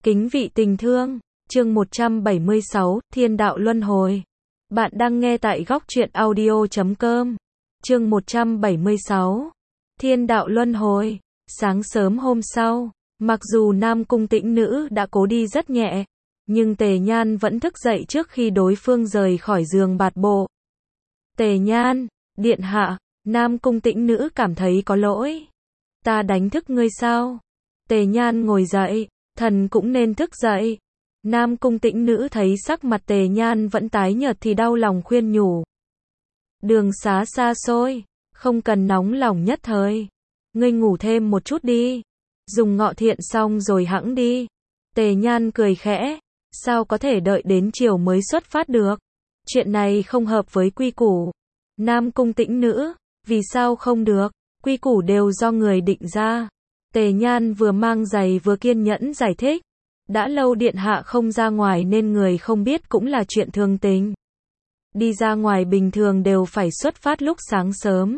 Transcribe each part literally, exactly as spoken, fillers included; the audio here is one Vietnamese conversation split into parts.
Kính vị tình thương, chương một trăm bảy mươi sáu, Thiên đạo luân hồi. Bạn đang nghe tại góc truyện audio chấm com. Chương một trăm bảy mươi sáu, Thiên đạo luân hồi. Sáng sớm hôm sau, mặc dù Nam Cung Tĩnh Nữ đã cố đi rất nhẹ, nhưng Tề Nhan vẫn thức dậy trước khi đối phương rời khỏi giường bạt bộ. Tề Nhan, điện hạ, Nam Cung Tĩnh Nữ cảm thấy có lỗi. Ta đánh thức ngươi sao? Tề Nhan ngồi dậy, thần cũng nên thức dậy. Nam Cung Tĩnh Nữ thấy sắc mặt Tề Nhan vẫn tái nhợt thì đau lòng khuyên nhủ. Đường xá xa xôi, không cần nóng lòng nhất thời. Ngươi ngủ thêm một chút đi. Dùng ngọ thiện xong rồi hẵng đi. Tề Nhan cười khẽ. Sao có thể đợi đến chiều mới xuất phát được? Chuyện này không hợp với quy củ. Nam Cung Tĩnh Nữ, vì sao không được? Quy củ đều do người định ra. Tề Nhan vừa mang giày vừa kiên nhẫn giải thích. Đã lâu điện hạ không ra ngoài nên người không biết cũng là chuyện thường tình. Đi ra ngoài bình thường đều phải xuất phát lúc sáng sớm.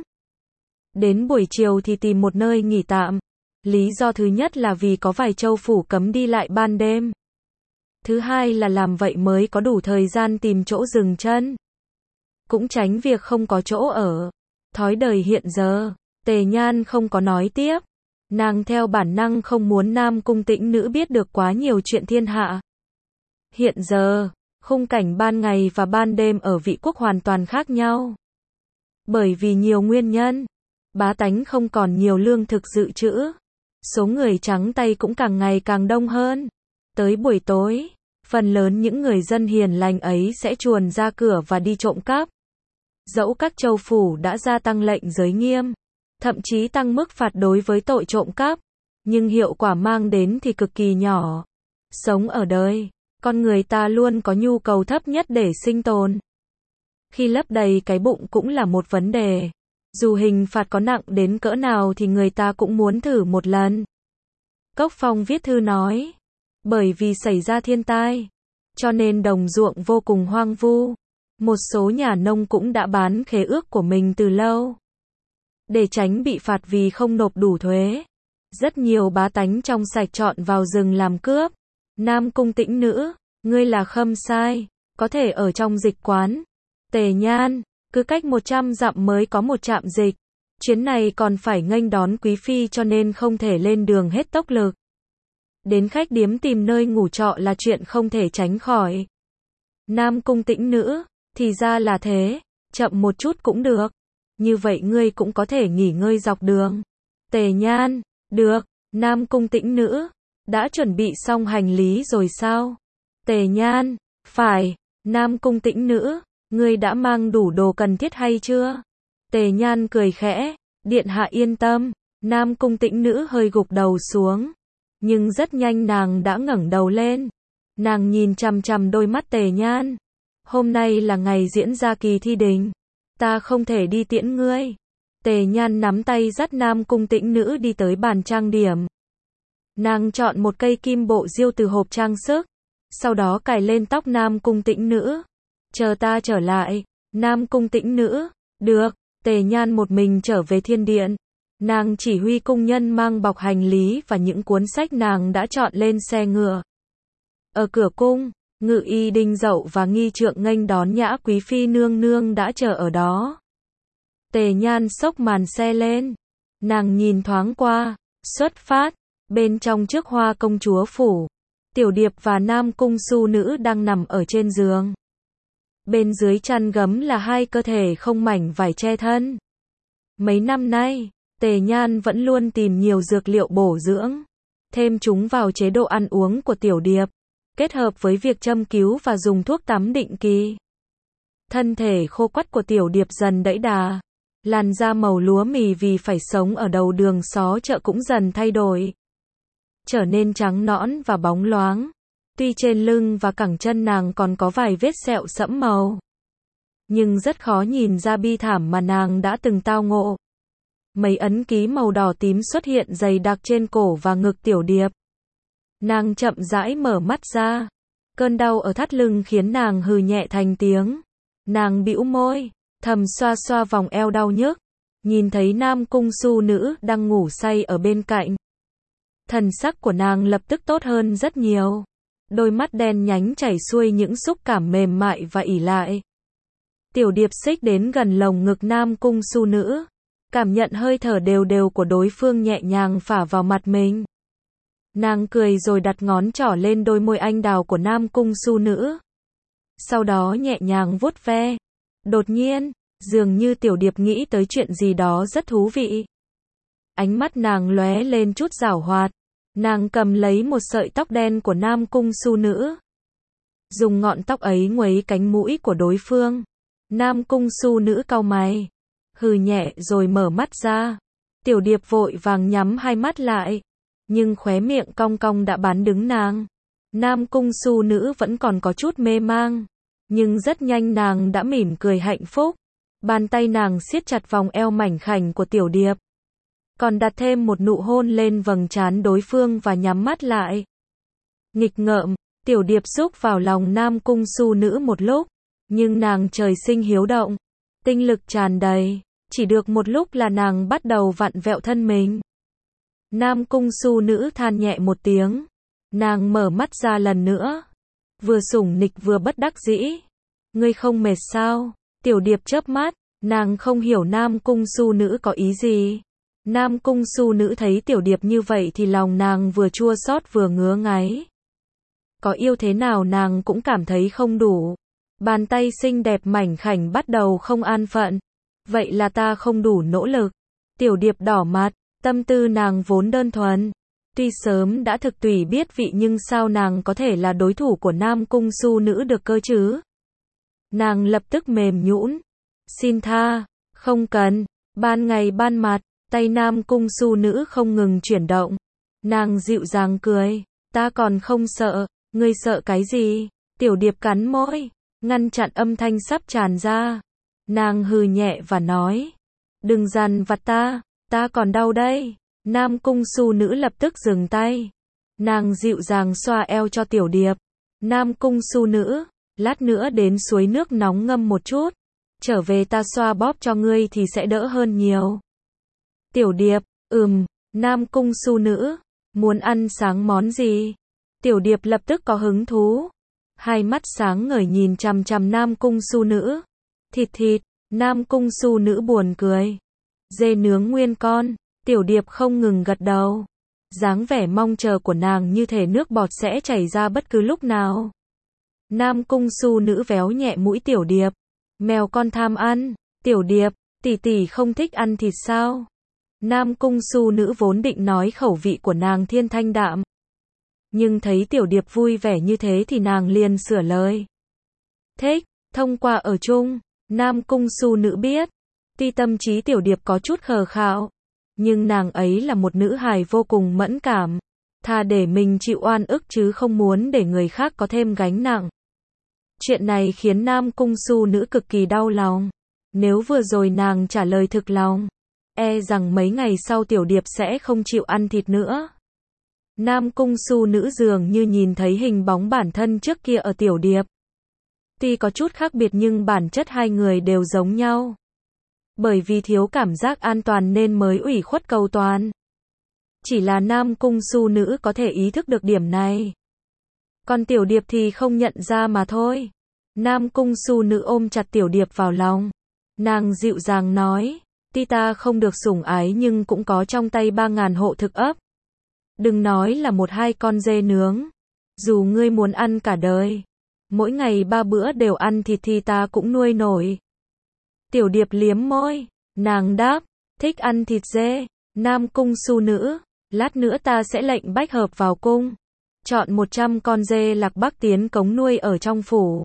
Đến buổi chiều thì tìm một nơi nghỉ tạm. Lý do thứ nhất là vì có vài châu phủ cấm đi lại ban đêm. Thứ hai là làm vậy mới có đủ thời gian tìm chỗ dừng chân. Cũng tránh việc không có chỗ ở. Thói đời hiện giờ, Tề Nhan không có nói tiếp. Nàng theo bản năng không muốn Nam Cung Tĩnh Nữ biết được quá nhiều chuyện thiên hạ. Hiện giờ, khung cảnh ban ngày và ban đêm ở Vị Quốc hoàn toàn khác nhau. Bởi vì nhiều nguyên nhân, bá tánh không còn nhiều lương thực dự trữ. Số người trắng tay cũng càng ngày càng đông hơn. Tới buổi tối, phần lớn những người dân hiền lành ấy sẽ chuồn ra cửa và đi trộm cắp. Dẫu các châu phủ đã gia tăng lệnh giới nghiêm, thậm chí tăng mức phạt đối với tội trộm cắp, nhưng hiệu quả mang đến thì cực kỳ nhỏ. Sống ở đời, con người ta luôn có nhu cầu thấp nhất để sinh tồn. Khi lấp đầy cái bụng cũng là một vấn đề. Dù hình phạt có nặng đến cỡ nào thì người ta cũng muốn thử một lần. Cốc Phong viết thư nói, bởi vì xảy ra thiên tai, cho nên đồng ruộng vô cùng hoang vu. Một số nhà nông cũng đã bán khế ước của mình từ lâu. Để tránh bị phạt vì không nộp đủ thuế. Rất nhiều bá tánh trong sạch chọn vào rừng làm cướp. Nam Cung Tĩnh Nữ, ngươi là khâm sai, có thể ở trong dịch quán. Tề Nhan, cứ cách một trăm dặm mới có một trạm dịch. Chuyến này còn phải nghênh đón quý phi cho nên không thể lên đường hết tốc lực. Đến khách điếm tìm nơi ngủ trọ là chuyện không thể tránh khỏi. Nam Cung Tĩnh Nữ, thì ra là thế, chậm một chút cũng được. Như vậy ngươi cũng có thể nghỉ ngơi dọc đường. Tề Nhan, được. Nam Cung Tĩnh Nữ, đã chuẩn bị xong hành lý rồi sao? Tề Nhan, phải. Nam Cung Tĩnh Nữ, ngươi đã mang đủ đồ cần thiết hay chưa? Tề Nhan cười khẽ, điện hạ yên tâm. Nam Cung Tĩnh Nữ hơi gục đầu xuống, nhưng rất nhanh nàng đã ngẩng đầu lên. Nàng nhìn chằm chằm đôi mắt Tề Nhan. Hôm nay là ngày diễn ra kỳ thi đình. Ta không thể đi tiễn ngươi. Tề Nhan nắm tay dắt Nam Cung Tĩnh Nữ đi tới bàn trang điểm. Nàng chọn một cây kim bộ diêu từ hộp trang sức, sau đó cài lên tóc Nam Cung Tĩnh Nữ. Chờ ta trở lại. Nam Cung Tĩnh Nữ, được. Tề Nhan một mình trở về thiên điện. Nàng chỉ huy cung nhân mang bọc hành lý và những cuốn sách nàng đã chọn lên xe ngựa. Ở cửa cung, Ngự y Đinh Dậu và nghi trượng nghênh đón Nhã quý phi nương nương đã chờ ở đó. Tề Nhan xốc màn xe lên. Nàng nhìn thoáng qua, xuất phát. Bên trong trước hoa công chúa phủ, Tiểu Điệp và Nam Cung Su Nữ đang nằm ở trên giường. Bên dưới chăn gấm là hai cơ thể không mảnh vải che thân. Mấy năm nay, Tề Nhan vẫn luôn tìm nhiều dược liệu bổ dưỡng, thêm chúng vào chế độ ăn uống của Tiểu Điệp, kết hợp với việc châm cứu và dùng thuốc tắm định kỳ. Thân thể khô quắt của Tiểu Điệp dần đẫy đà. Làn da màu lúa mì vì phải sống ở đầu đường xó chợ cũng dần thay đổi, trở nên trắng nõn và bóng loáng. Tuy trên lưng và cẳng chân nàng còn có vài vết sẹo sẫm màu, nhưng rất khó nhìn ra bi thảm mà nàng đã từng tao ngộ. Mấy ấn ký màu đỏ tím xuất hiện dày đặc trên cổ và ngực Tiểu Điệp. Nàng chậm rãi mở mắt ra. Cơn đau ở thắt lưng khiến nàng hừ nhẹ thành tiếng. Nàng bĩu môi, thầm xoa xoa vòng eo đau nhức. Nhìn thấy Nam Cung Su Nữ đang ngủ say ở bên cạnh. Thần sắc của nàng lập tức tốt hơn rất nhiều. Đôi mắt đen nhánh chảy xuôi những xúc cảm mềm mại và ỷ lại. Tiểu Điệp xích đến gần lồng ngực Nam Cung Su Nữ, cảm nhận hơi thở đều đều của đối phương nhẹ nhàng phả vào mặt mình. Nàng cười rồi đặt ngón trỏ lên đôi môi anh đào của Nam Cung Su Nữ. Sau đó nhẹ nhàng vuốt ve. Đột nhiên, dường như Tiểu Điệp nghĩ tới chuyện gì đó rất thú vị. Ánh mắt nàng lóe lên chút giảo hoạt. Nàng cầm lấy một sợi tóc đen của Nam Cung Su Nữ. Dùng ngọn tóc ấy nguấy cánh mũi của đối phương. Nam Cung Su Nữ cau mày. Hừ nhẹ rồi mở mắt ra. Tiểu Điệp vội vàng nhắm hai mắt lại. Nhưng khóe miệng cong cong đã bán đứng nàng. Nam Cung Su Nữ vẫn còn có chút mê mang. Nhưng rất nhanh nàng đã mỉm cười hạnh phúc. Bàn tay nàng siết chặt vòng eo mảnh khảnh của Tiểu Điệp. Còn đặt thêm một nụ hôn lên vầng trán đối phương và nhắm mắt lại. Nghịch ngợm, Tiểu Điệp xúc vào lòng Nam Cung Su Nữ một lúc. Nhưng nàng trời sinh hiếu động. Tinh lực tràn đầy. Chỉ được một lúc là nàng bắt đầu vặn vẹo thân mình. Nam Cung Su Nữ than nhẹ một tiếng. Nàng mở mắt ra lần nữa. Vừa sủng nịch vừa bất đắc dĩ. Ngươi không mệt sao? Tiểu Điệp chớp mắt. Nàng không hiểu Nam Cung Su Nữ có ý gì. Nam Cung Su Nữ thấy Tiểu Điệp như vậy thì lòng nàng vừa chua xót vừa ngứa ngáy. Có yêu thế nào nàng cũng cảm thấy không đủ. Bàn tay xinh đẹp mảnh khảnh bắt đầu không an phận. Vậy là ta không đủ nỗ lực. Tiểu Điệp đỏ mặt, tâm tư nàng vốn đơn thuần. Tuy sớm đã thực tùy biết vị nhưng sao nàng có thể là đối thủ của Nam Cung Su Nữ được cơ chứ? Nàng lập tức mềm nhũn. Xin tha, không cần. Ban ngày ban mặt, tay Nam Cung Su Nữ không ngừng chuyển động. Nàng dịu dàng cười. Ta còn không sợ, ngươi sợ cái gì? Tiểu Điệp cắn môi, ngăn chặn âm thanh sắp tràn ra. Nàng hừ nhẹ và nói. Đừng dằn vặt ta, ta còn đau đây. Nam Cung Su Nữ lập tức dừng tay. Nàng dịu dàng xoa eo cho Tiểu Điệp. Nam Cung Su Nữ, lát nữa đến suối nước nóng ngâm một chút. Trở về ta xoa bóp cho ngươi thì sẽ đỡ hơn nhiều. Tiểu Điệp, ừm, Nam Cung Su Nữ, muốn ăn sáng món gì? Tiểu Điệp lập tức có hứng thú. Hai mắt sáng ngời nhìn chằm chằm Nam Cung Su Nữ. Thịt thịt, Nam Cung Su Nữ buồn cười. Dê nướng nguyên con, Tiểu Điệp không ngừng gật đầu. Dáng vẻ mong chờ của nàng như thể nước bọt sẽ chảy ra bất cứ lúc nào. Nam Cung Su Nữ véo nhẹ mũi Tiểu Điệp. Mèo con tham ăn, Tiểu Điệp, tỷ tỷ không thích ăn thịt sao? Nam Cung Su Nữ vốn định nói khẩu vị của nàng thiên thanh đạm. Nhưng thấy Tiểu Điệp vui vẻ như thế thì nàng liền sửa lời. Thích, thông qua ở chung, Nam Cung Su Nữ biết. Tuy tâm trí Tiểu Điệp có chút khờ khạo, nhưng nàng ấy là một nữ hài vô cùng mẫn cảm. Thà để mình chịu oan ức chứ không muốn để người khác có thêm gánh nặng. Chuyện này khiến Nam Cung Su Nữ cực kỳ đau lòng. Nếu vừa rồi nàng trả lời thực lòng, e rằng mấy ngày sau Tiểu Điệp sẽ không chịu ăn thịt nữa. Nam Cung Su Nữ dường như nhìn thấy hình bóng bản thân trước kia ở Tiểu Điệp. Tuy có chút khác biệt nhưng bản chất hai người đều giống nhau. Bởi vì thiếu cảm giác an toàn nên mới ủy khuất cầu toàn. Chỉ là Nam Cung Su Nữ có thể ý thức được điểm này. Còn Tiểu Điệp thì không nhận ra mà thôi. Nam Cung Su Nữ ôm chặt Tiểu Điệp vào lòng. Nàng dịu dàng nói. Tuy ta không được sủng ái nhưng cũng có trong tay ba ngàn hộ thực ấp. Đừng nói là một hai con dê nướng. Dù ngươi muốn ăn cả đời, mỗi ngày ba bữa đều ăn thịt thì ta cũng nuôi nổi. Tiểu Điệp liếm môi. Nàng đáp. Thích ăn thịt dê. Nam Cung Su Nữ. Lát nữa ta sẽ lệnh bách hợp vào cung. Chọn một trăm con dê Lạc Bắc tiến cống nuôi ở trong phủ.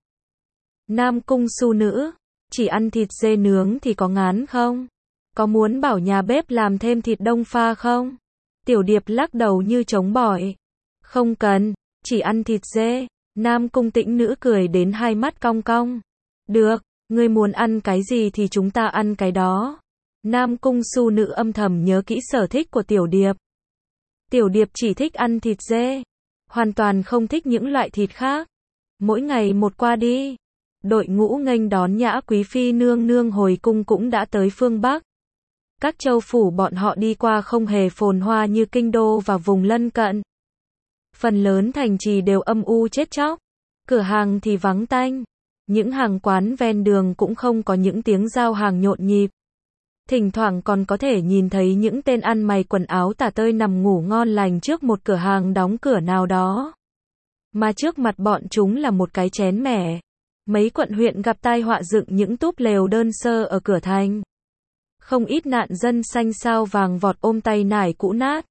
Nam Cung Su Nữ. Chỉ ăn thịt dê nướng thì có ngán không? Có muốn bảo nhà bếp làm thêm thịt đông pha không? Tiểu Điệp lắc đầu như chống bỏi. Không cần, chỉ ăn thịt dê. Nam Cung Tĩnh Nữ cười đến hai mắt cong cong. Được, ngươi muốn ăn cái gì thì chúng ta ăn cái đó. Nam Cung Su Nữ âm thầm nhớ kỹ sở thích của Tiểu Điệp. Tiểu Điệp chỉ thích ăn thịt dê, hoàn toàn không thích những loại thịt khác. Mỗi ngày một qua đi, đội ngũ nghênh đón Nhã Quý Phi nương nương hồi cung cũng đã tới phương Bắc. Các châu phủ bọn họ đi qua không hề phồn hoa như kinh đô và vùng lân cận. Phần lớn thành trì đều âm u chết chóc, cửa hàng thì vắng tanh, những hàng quán ven đường cũng không có những tiếng giao hàng nhộn nhịp. Thỉnh thoảng còn có thể nhìn thấy những tên ăn mày quần áo tả tơi nằm ngủ ngon lành trước một cửa hàng đóng cửa nào đó. Mà trước mặt bọn chúng là một cái chén mẻ. Mấy quận huyện gặp tai họa dựng những túp lều đơn sơ ở cửa thành. Không ít nạn dân xanh xao vàng vọt ôm tay nải cũ nát.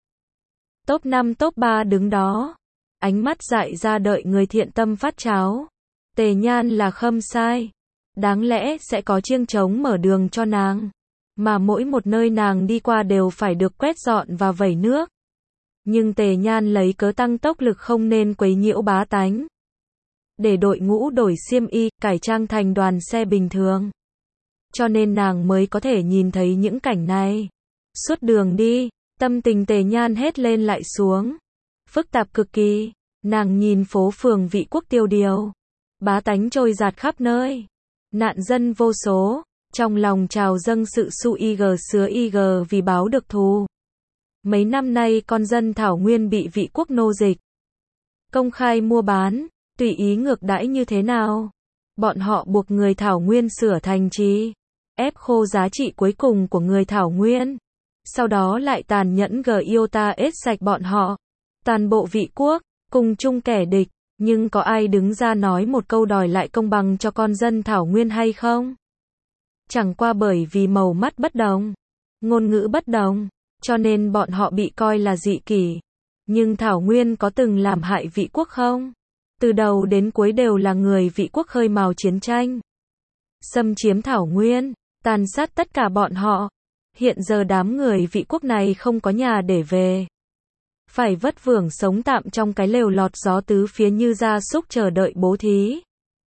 Top năm top ba đứng đó, ánh mắt dại ra đợi người thiện tâm phát cháo. Tề Nhan là khâm sai, đáng lẽ sẽ có chiêng trống mở đường cho nàng, mà mỗi một nơi nàng đi qua đều phải được quét dọn và vẩy nước. Nhưng Tề Nhan lấy cớ tăng tốc lực không nên quấy nhiễu bá tánh, để đội ngũ đổi xiêm y, cải trang thành đoàn xe bình thường. Cho nên nàng mới có thể nhìn thấy những cảnh này. Suốt đường đi, tâm tình Tề Nhan hết lên lại xuống, phức tạp cực kỳ. Nàng nhìn phố phường Vị Quốc tiêu điều, bá tánh trôi dạt khắp nơi, nạn dân vô số, trong lòng trào dâng sự su ig sứa ig vì báo được thù. Mấy năm nay con dân Thảo Nguyên bị Vị Quốc nô dịch, công khai mua bán, tùy ý ngược đãi như thế nào. Bọn họ buộc người Thảo Nguyên sửa thành trì, ép khô giá trị cuối cùng của người Thảo Nguyên, sau đó lại tàn nhẫn gờ iota ết sạch bọn họ. Toàn bộ Vị Quốc cùng chung kẻ địch, nhưng có ai đứng ra nói một câu đòi lại công bằng cho con dân Thảo Nguyên hay không? Chẳng qua bởi vì màu mắt bất đồng, ngôn ngữ bất đồng, cho nên bọn họ bị coi là dị kỷ. Nhưng Thảo Nguyên có từng làm hại Vị Quốc không? Từ đầu đến cuối đều là người Vị Quốc khơi mào chiến tranh, xâm chiếm Thảo Nguyên, tàn sát tất cả bọn họ. Hiện giờ đám người Vị Quốc này không có nhà để về, phải vất vưởng sống tạm trong cái lều lọt gió tứ phía như gia súc chờ đợi bố thí.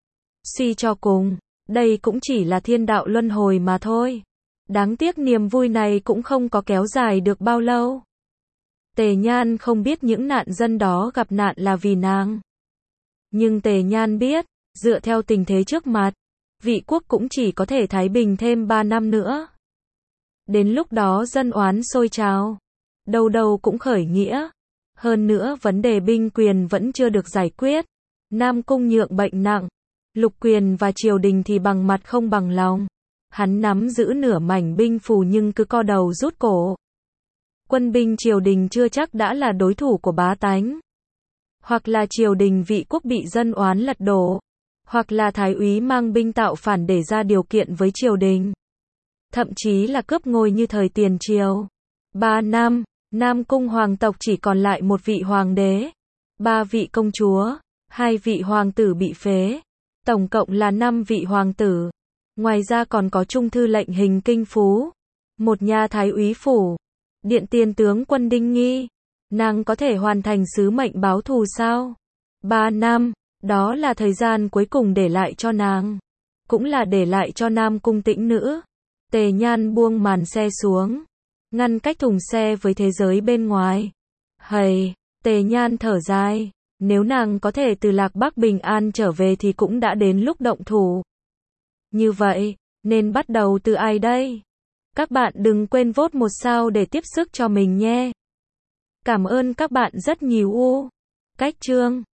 Suy cho cùng, đây cũng chỉ là thiên đạo luân hồi mà thôi. Đáng tiếc niềm vui này cũng không có kéo dài được bao lâu. Tề Nhan không biết những nạn dân đó gặp nạn là vì nàng. Nhưng Tề Nhan biết, dựa theo tình thế trước mặt, Vị Quốc cũng chỉ có thể thái bình thêm ba năm nữa. Đến lúc đó dân oán sôi trào, đâu đâu cũng khởi nghĩa. Hơn nữa vấn đề binh quyền vẫn chưa được giải quyết. Nam Cung Nhượng bệnh nặng, Lục Quyền và triều đình thì bằng mặt không bằng lòng. Hắn nắm giữ nửa mảnh binh phù nhưng cứ co đầu rút cổ. Quân binh triều đình chưa chắc đã là đối thủ của bá tánh. Hoặc là triều đình Vị Quốc bị dân oán lật đổ, hoặc là thái úy mang binh tạo phản để ra điều kiện với triều đình, thậm chí là cướp ngôi như thời tiền triều. Ba năm, Nam Cung hoàng tộc chỉ còn lại một vị hoàng đế, ba vị công chúa, hai vị hoàng tử bị phế, tổng cộng là năm vị hoàng tử. Ngoài ra còn có trung thư lệnh Hình Kinh Phú, một nhà thái úy phủ, điện tiền tướng quân Đinh Nghi. Nàng có thể hoàn thành sứ mệnh báo thù sao? Ba năm, đó là thời gian cuối cùng để lại cho nàng, cũng là để lại cho Nam Cung Tĩnh Nữ. Tề Nhan buông màn xe xuống, ngăn cách thùng xe với thế giới bên ngoài. Hầy, Tề Nhan thở dài, nếu nàng có thể từ Lạc Bắc bình an trở về thì cũng đã đến lúc động thủ. Như vậy, nên bắt đầu từ ai đây? Các bạn đừng quên vote một sao để tiếp sức cho mình nhé. Cảm ơn các bạn rất nhiều. Cách chương